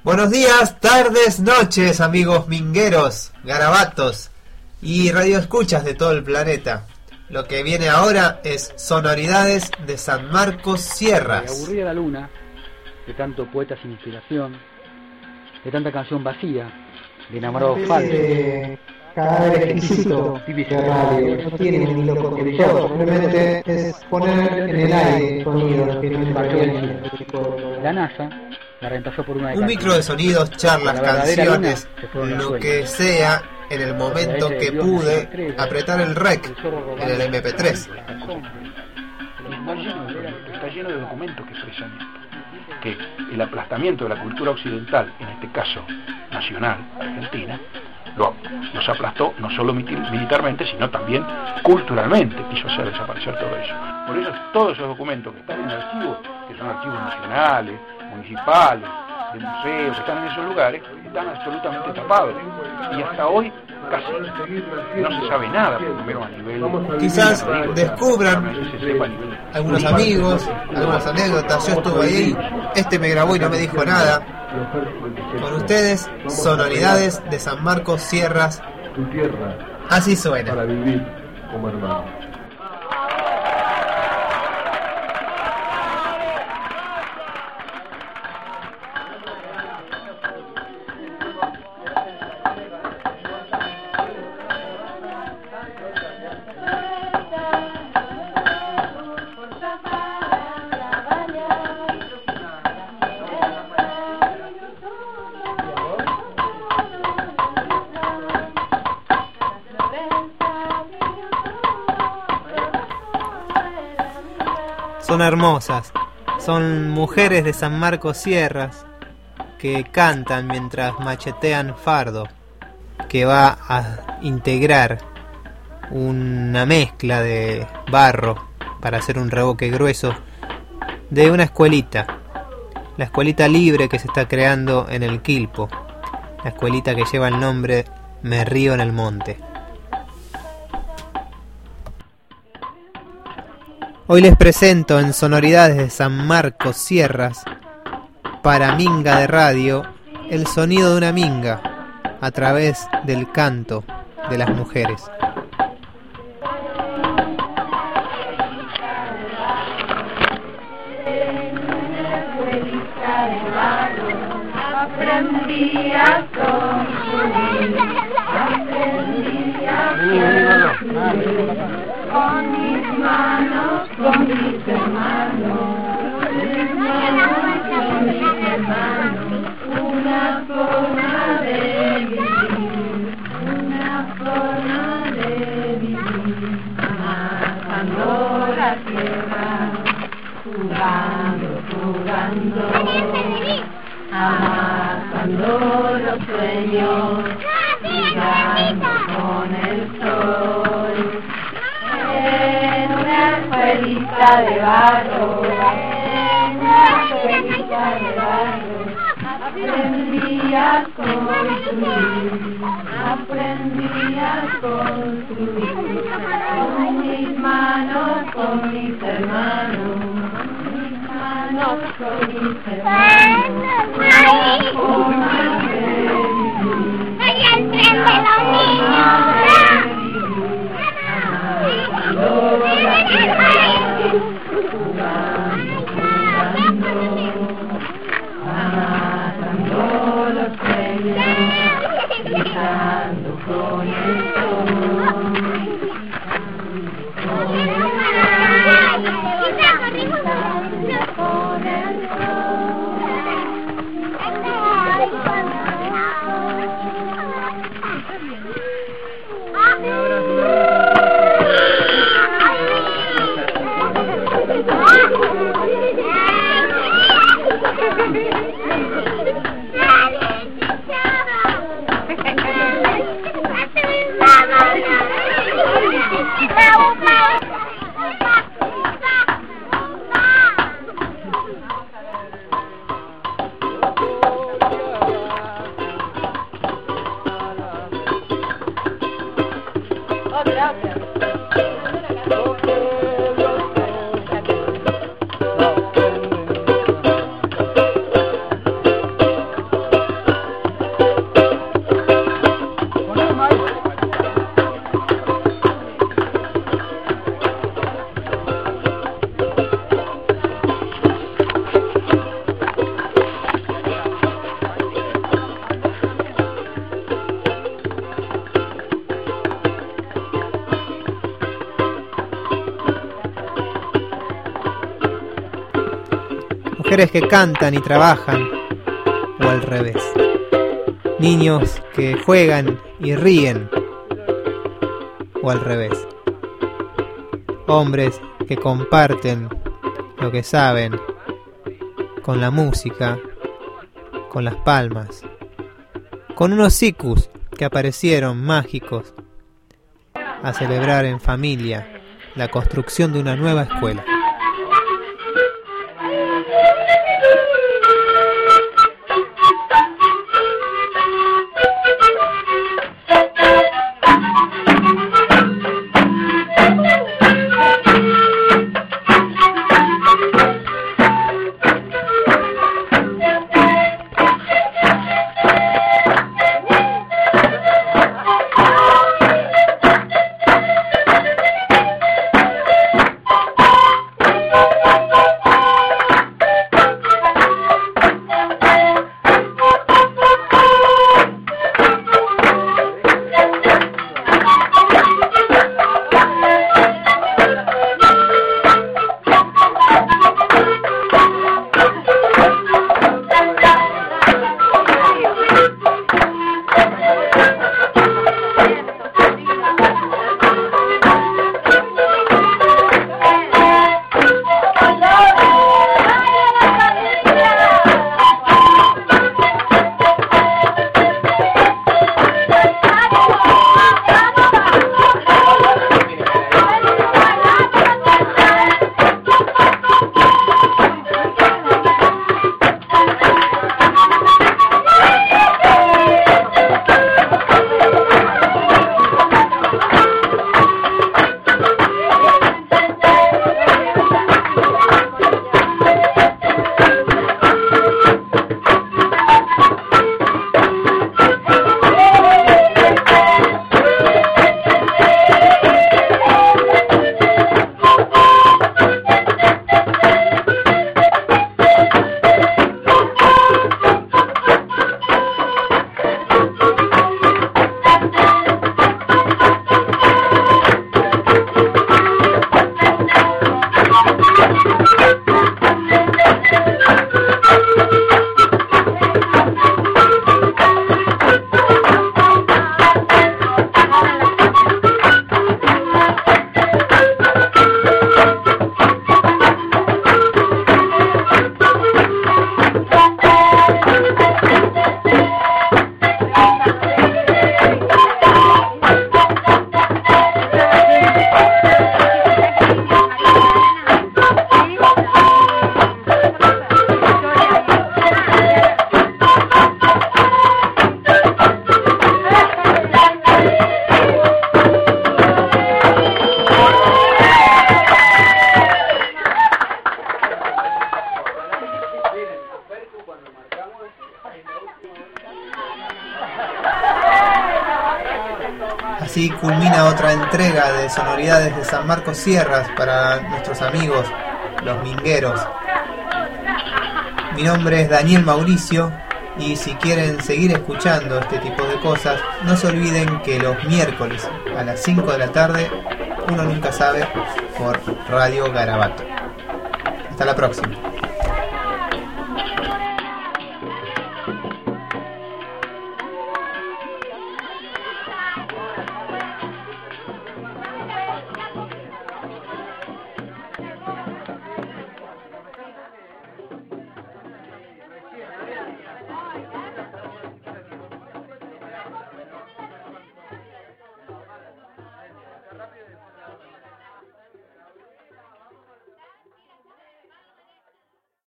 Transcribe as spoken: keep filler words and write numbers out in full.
Buenos días, tardes, noches, amigos mingueros, garabatos y radioescuchas de todo el planeta. Lo que viene ahora es Sonoridades de San Marcos Sierras. Me aburría la luna, de tanto poeta sin inspiración, de tanta canción vacía, de enamorados falsos. Eh, cadáver exquisito de radio, no tiene un hilo conductor, simplemente es poner en el aire sonidos que no intervienen. La NASA la reemplazó por una de Un micro de sonidos, charlas, canciones, lo que sea, en el momento que pude apretar el rec en el eme pe tres. Está lleno, de, está lleno de documentos que expresan esto, que el aplastamiento de la cultura occidental, en este caso nacional, argentina, lo, los aplastó no solo militarmente, sino también culturalmente, quiso hacer desaparecer todo eso. Por eso todos esos documentos que están en archivos, que son archivos nacionales, municipales, de museos, que están en esos lugares, están absolutamente tapados. Y hasta hoy casi no se sabe nada, por lo menos a nivel... Quizás descubran algunos amigos, algunas anécdotas. Yo estuve ahí, este me grabó y no me dijo nada. Con ustedes, Sonoridades de San Marcos Sierras. Así suena. Para vivir como hermanos. Son hermosas, son mujeres de San Marcos Sierras que cantan mientras machetean fardo, que va a integrar una mezcla de barro para hacer un revoque grueso de una escuelita, la escuelita libre que se está creando en el Quilpo, la escuelita que lleva el nombre Me Río en el Monte. Hoy les presento en Sonoridades de San Marcos Sierras, para Minga de Radio, el sonido de una minga a través del canto de las mujeres. Aprendí a construir, aprendí a construir, con mis manos, con mis hermanos, con mis hermanos, una forma de vivir, una forma de vivir, amasando la tierra, jugando, jugando, amasando los sueños, jugando con el sol. En una escuelita de barro, en una escuelita de barro, aprendí a construir, aprendí a construir, con mis manos, con mis hermanos, con mis manos, con mis hermanos, una forma de vivir, una forma de amasando la tierra, jugando, jugando, amasando los sueños, gritando con el sol, con el sol, gritando con el sol. mujeres que cantan y trabajan, o al revés. Niños que juegan y ríen, o al revés. Hombres que comparten lo que saben con la música, con las palmas, con unos sikus que aparecieron mágicos a celebrar en familia la construcción de una nueva escuela. Así culmina otra entrega de Sonoridades de San Marcos Sierras para nuestros amigos, los mingueros. Mi nombre es Daniel Mauricio y si quieren seguir escuchando este tipo de cosas, no se olviden que los miércoles a las cinco de la tarde, uno nunca sabe, por Radio Garabato. Hasta la próxima.